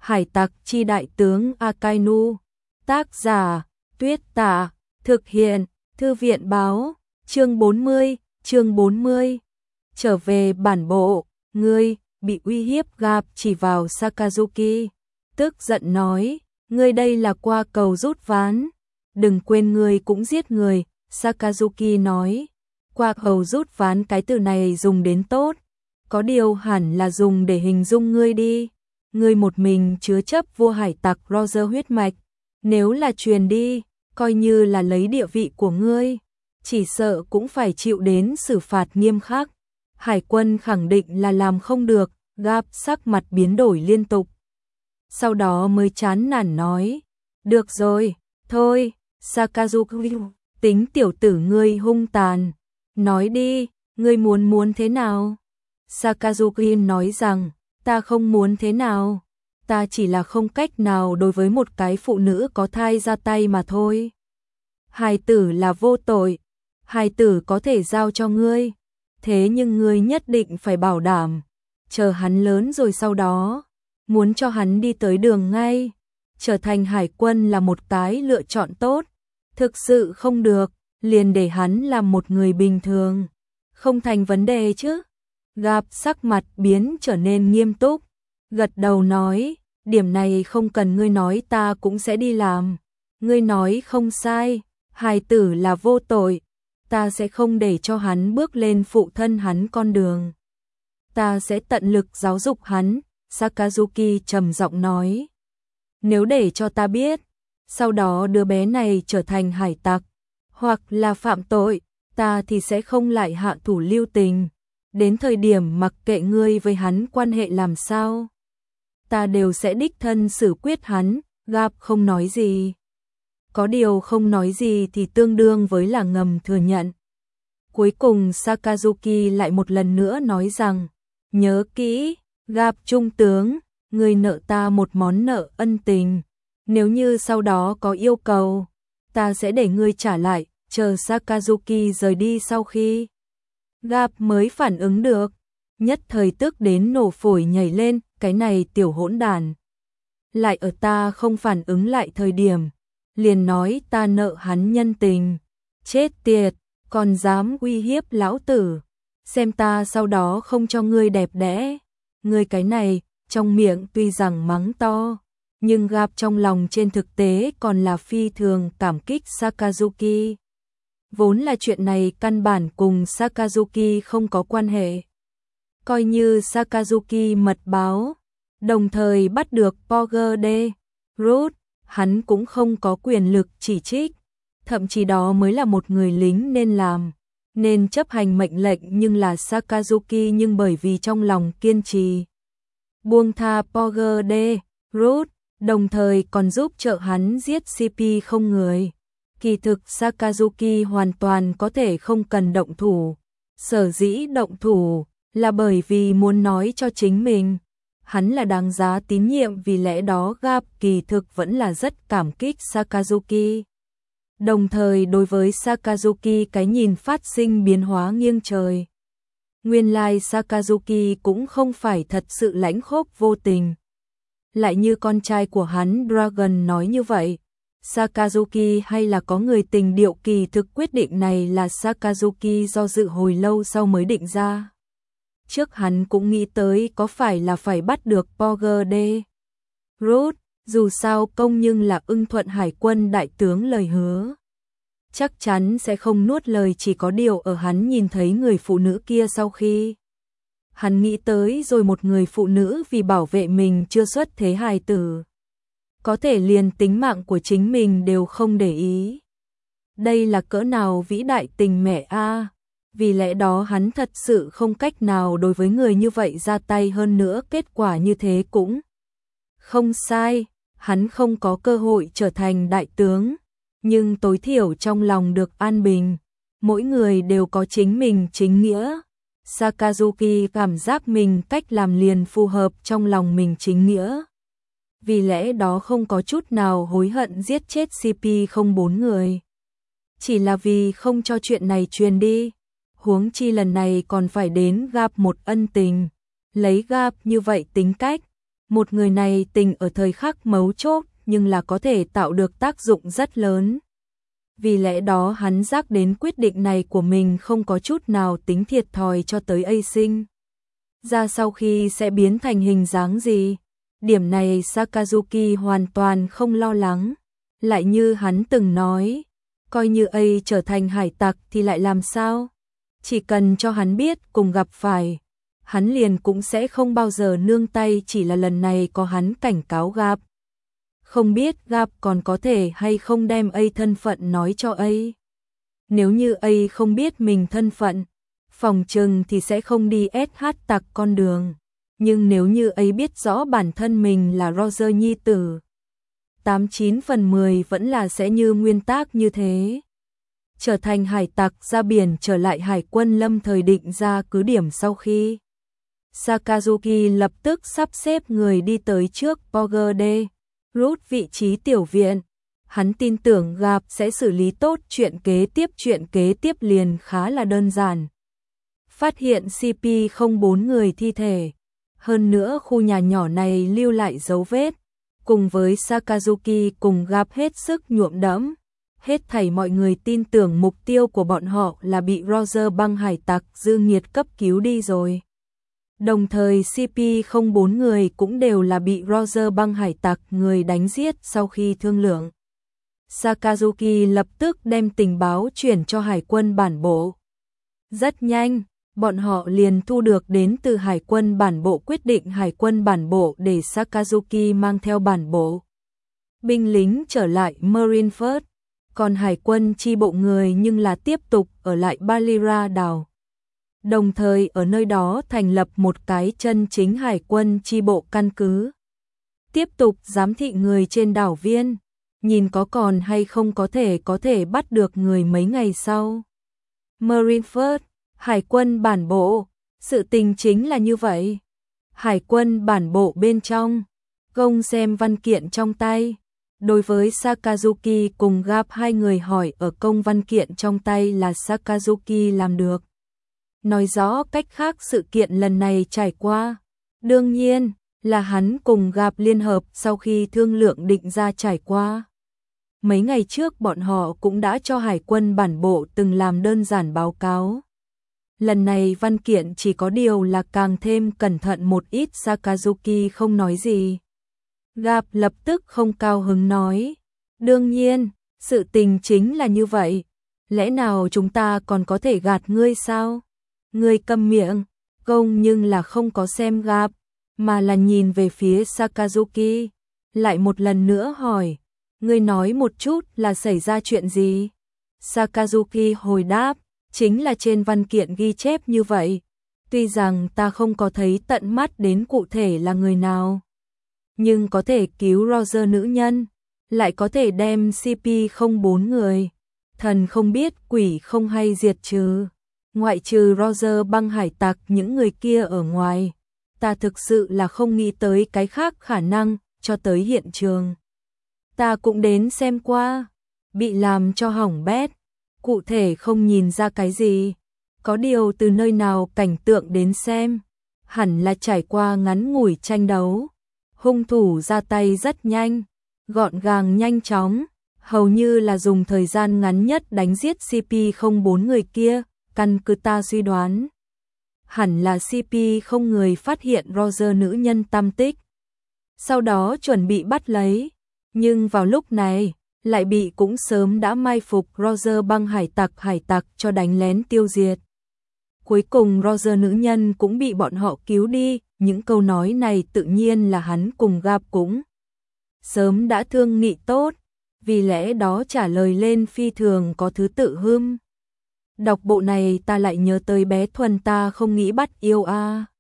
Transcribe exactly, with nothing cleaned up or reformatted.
Hải tặc chi đại tướng Akainu. Tác giả, Tuyết Tả. Thực hiện, Thư viện báo. Chương bốn mươi, chương bốn mươi. Trở về bản bộ, ngươi, bị uy hiếp Gặp chỉ vào Sakazuki. Tức giận nói, ngươi đây là qua cầu rút ván. Đừng quên ngươi cũng giết người, Sakazuki nói. Qua cầu rút ván cái từ này dùng đến tốt. Có điều hẳn là dùng để hình dung ngươi đi. Ngươi một mình chứa chấp vua hải tặc Roger huyết mạch. Nếu là truyền đi, coi như là lấy địa vị của ngươi. Chỉ sợ cũng phải chịu đến xử phạt nghiêm khắc. Hải quân khẳng định là làm không được, Gap sắc mặt biến đổi liên tục. Sau đó mới chán nản nói, được rồi, thôi, Sakazuki, tính tiểu tử ngươi hung tàn. Nói đi, ngươi muốn muốn thế nào? Sakazuki nói rằng, ta không muốn thế nào, ta chỉ là không cách nào đối với một cái phụ nữ có thai ra tay mà thôi. Hài tử là vô tội, hài tử có thể giao cho ngươi, thế nhưng ngươi nhất định phải bảo đảm, chờ hắn lớn rồi sau đó, muốn cho hắn đi tới đường ngay, trở thành hải quân là một cái lựa chọn tốt, thực sự không được, liền để hắn làm một người bình thường, không thành vấn đề chứ. Gặp sắc mặt biến trở nên nghiêm túc, gật đầu nói, điểm này không cần ngươi nói ta cũng sẽ đi làm. Ngươi nói không sai, hài tử là vô tội, ta sẽ không để cho hắn bước lên phụ thân hắn con đường. Ta sẽ tận lực giáo dục hắn, Sakazuki trầm giọng nói. Nếu để cho ta biết, sau đó đứa bé này trở thành hải tặc, hoặc là phạm tội, ta thì sẽ không lại hạ thủ lưu tình. Đến thời điểm mặc kệ ngươi với hắn quan hệ làm sao, ta đều sẽ đích thân xử quyết hắn. Gap không nói gì. Có điều không nói gì thì tương đương với là ngầm thừa nhận. Cuối cùng Sakazuki lại một lần nữa nói rằng, nhớ kỹ, Gap trung tướng, ngươi nợ ta một món nợ ân tình. Nếu như sau đó có yêu cầu, ta sẽ để ngươi trả lại. Chờ Sakazuki rời đi sau khi Gap mới phản ứng được, nhất thời tức đến nổ phổi nhảy lên, cái này tiểu hỗn đàn. Lại ở ta không phản ứng lại thời điểm, liền nói ta nợ hắn nhân tình. Chết tiệt, còn dám uy hiếp lão tử, xem ta sau đó không cho ngươi đẹp đẽ. Ngươi cái này, trong miệng tuy rằng mắng to, nhưng Gap trong lòng trên thực tế còn là phi thường cảm kích Sakazuki. Vốn là chuyện này căn bản cùng Sakazuki không có quan hệ. Coi như Sakazuki mật báo, đồng thời bắt được Porger de Root, hắn cũng không có quyền lực chỉ trích. Thậm chí đó mới là một người lính nên làm, nên chấp hành mệnh lệnh, nhưng là Sakazuki nhưng bởi vì trong lòng kiên trì, buông tha Porger de Root, đồng thời còn giúp trợ hắn giết xê pê không người. Kỳ thực Sakazuki hoàn toàn có thể không cần động thủ. Sở dĩ động thủ là bởi vì muốn nói cho chính mình hắn là đáng giá tín nhiệm, vì lẽ đó Gap kỳ thực vẫn là rất cảm kích Sakazuki. Đồng thời đối với Sakazuki cái nhìn phát sinh biến hóa nghiêng trời. Nguyên lai Sakazuki cũng không phải thật sự lãnh khốc vô tình. Lại như con trai của hắn Dragon nói như vậy. Sakazuki hay là có người tình điệu, kỳ thực quyết định này là Sakazuki do dự hồi lâu sau mới định ra. Trước hắn cũng nghĩ tới có phải là phải bắt được Porger de Root, dù sao công nhưng là ưng thuận hải quân đại tướng lời hứa. Chắc chắn sẽ không nuốt lời, chỉ có điều ở hắn nhìn thấy người phụ nữ kia sau khi. Hắn nghĩ tới rồi một người phụ nữ vì bảo vệ mình chưa xuất thế hài tử. Có thể liền tính mạng của chính mình đều không để ý. Đây là cỡ nào vĩ đại tình mẹ a. Vì lẽ đó hắn thật sự không cách nào đối với người như vậy ra tay, hơn nữa kết quả như thế cũng không sai. Hắn không có cơ hội trở thành đại tướng, nhưng tối thiểu trong lòng được an bình. Mỗi người đều có chính mình chính nghĩa. Sakazuki cảm giác mình cách làm liền phù hợp trong lòng mình chính nghĩa. Vì lẽ đó không có chút nào hối hận giết chết xê pê không bốn người. Chỉ là vì không cho chuyện này truyền đi. Huống chi lần này còn phải đến Gap một ân tình. Lấy Gap như vậy tính cách, Một người này tình ở thời khắc mấu chốt nhưng là có thể tạo được tác dụng rất lớn. Vì lẽ đó hắn giác đến quyết định này của mình không có chút nào tính thiệt thòi cho tới A Sinh. Ra sau khi sẽ biến thành hình dáng gì? Điểm này Sakazuki hoàn toàn không lo lắng. Lại như hắn từng nói, coi như A trở thành hải tặc thì lại làm sao? Chỉ cần cho hắn biết cùng gặp phải, hắn liền cũng sẽ không bao giờ nương tay, chỉ là lần này có hắn cảnh cáo Gap. Không biết Gap còn có thể hay không đem A thân phận nói cho A. Nếu như A không biết mình thân phận, phòng trừng thì sẽ không đi ét hát tặc con đường. Nhưng nếu như A biết rõ bản thân mình là Roger nhi tử, tám chín phần mười vẫn là sẽ như nguyên tắc như thế. Trở thành hải tặc ra biển, trở lại hải quân lâm thời định ra cứ điểm sau khi. Sakazuki lập tức sắp xếp người đi tới trước Pogode, rút vị trí tiểu viện. Hắn tin tưởng Gap sẽ xử lý tốt chuyện kế tiếp. Chuyện kế tiếp liền khá là đơn giản. Phát hiện xê pê không bốn người thi thể. Hơn nữa khu nhà nhỏ này lưu lại dấu vết. Cùng với Sakazuki cùng Gap hết sức nhuộm đẫm. Hết thảy mọi người tin tưởng mục tiêu của bọn họ là bị Roger băng hải tặc dư nghiệt cấp cứu đi rồi. Đồng thời xê pê không bốn người cũng đều là bị Roger băng hải tặc người đánh giết sau khi thương lượng. Sakazuki lập tức đem tình báo chuyển cho hải quân bản bộ. Rất nhanh, bọn họ liền thu được đến từ hải quân bản bộ quyết định hải quân bản bộ để Sakazuki mang theo bản bộ binh lính trở lại Marineford, còn hải quân chi bộ người nhưng là tiếp tục ở lại Balira đảo. Đồng thời ở nơi đó thành lập một cái chân chính hải quân chi bộ căn cứ. Tiếp tục giám thị người trên đảo viên, nhìn có còn hay không có thể có thể bắt được người mấy ngày sau. Marineford, hải quân bản bộ, sự tình chính là như vậy. Hải quân bản bộ bên trong, Gong xem văn kiện trong tay. Đối với Sakazuki cùng Gap hai người hỏi ở công văn kiện trong tay là Sakazuki làm được. Nói rõ cách khác sự kiện lần này trải qua. Đương nhiên là hắn cùng Gap liên hợp sau khi thương lượng định ra trải qua. Mấy ngày trước bọn họ cũng đã cho hải quân bản bộ từng làm đơn giản báo cáo. Lần này văn kiện chỉ có điều là càng thêm cẩn thận một ít. Sakazuki không nói gì. Gap lập tức không cao hứng nói. Đương nhiên, sự tình chính là như vậy. Lẽ nào chúng ta còn có thể gạt ngươi sao? Ngươi câm miệng. Gong nhưng là không có xem Gap, mà là nhìn về phía Sakazuki. Lại một lần nữa hỏi. Ngươi nói một chút là xảy ra chuyện gì? Sakazuki hồi đáp. Chính là trên văn kiện ghi chép như vậy. Tuy rằng ta không có thấy tận mắt đến cụ thể là người nào, nhưng có thể cứu Roger nữ nhân, lại có thể đem xê pê không bốn người. Thần không biết quỷ không hay diệt trừ. Ngoại trừ Roger băng hải tặc những người kia ở ngoài, ta thực sự là không nghĩ tới cái khác khả năng. Cho tới hiện trường ta cũng đến xem qua, bị làm cho hỏng bét. Cụ thể không nhìn ra cái gì, có điều từ nơi nào cảnh tượng đến xem, hẳn là trải qua ngắn ngủi tranh đấu. Hung thủ ra tay rất nhanh, gọn gàng nhanh chóng, hầu như là dùng thời gian ngắn nhất đánh giết xê pê không bốn người kia. Căn cứ ta suy đoán, hẳn là xê pê không người phát hiện Roger nữ nhân tăm tích, sau đó chuẩn bị bắt lấy, nhưng vào lúc này lại bị cũng sớm đã mai phục Roger băng hải tặc hải tặc cho đánh lén tiêu diệt. Cuối cùng Roger nữ nhân cũng bị bọn họ cứu đi. Những câu nói này tự nhiên là hắn cùng Gap cũng sớm đã thương nghị tốt, vì lẽ đó trả lời lên phi thường có thứ tự hưm. Đọc bộ này ta lại nhớ tới bé Thuần ta không nghĩ bắt yêu a.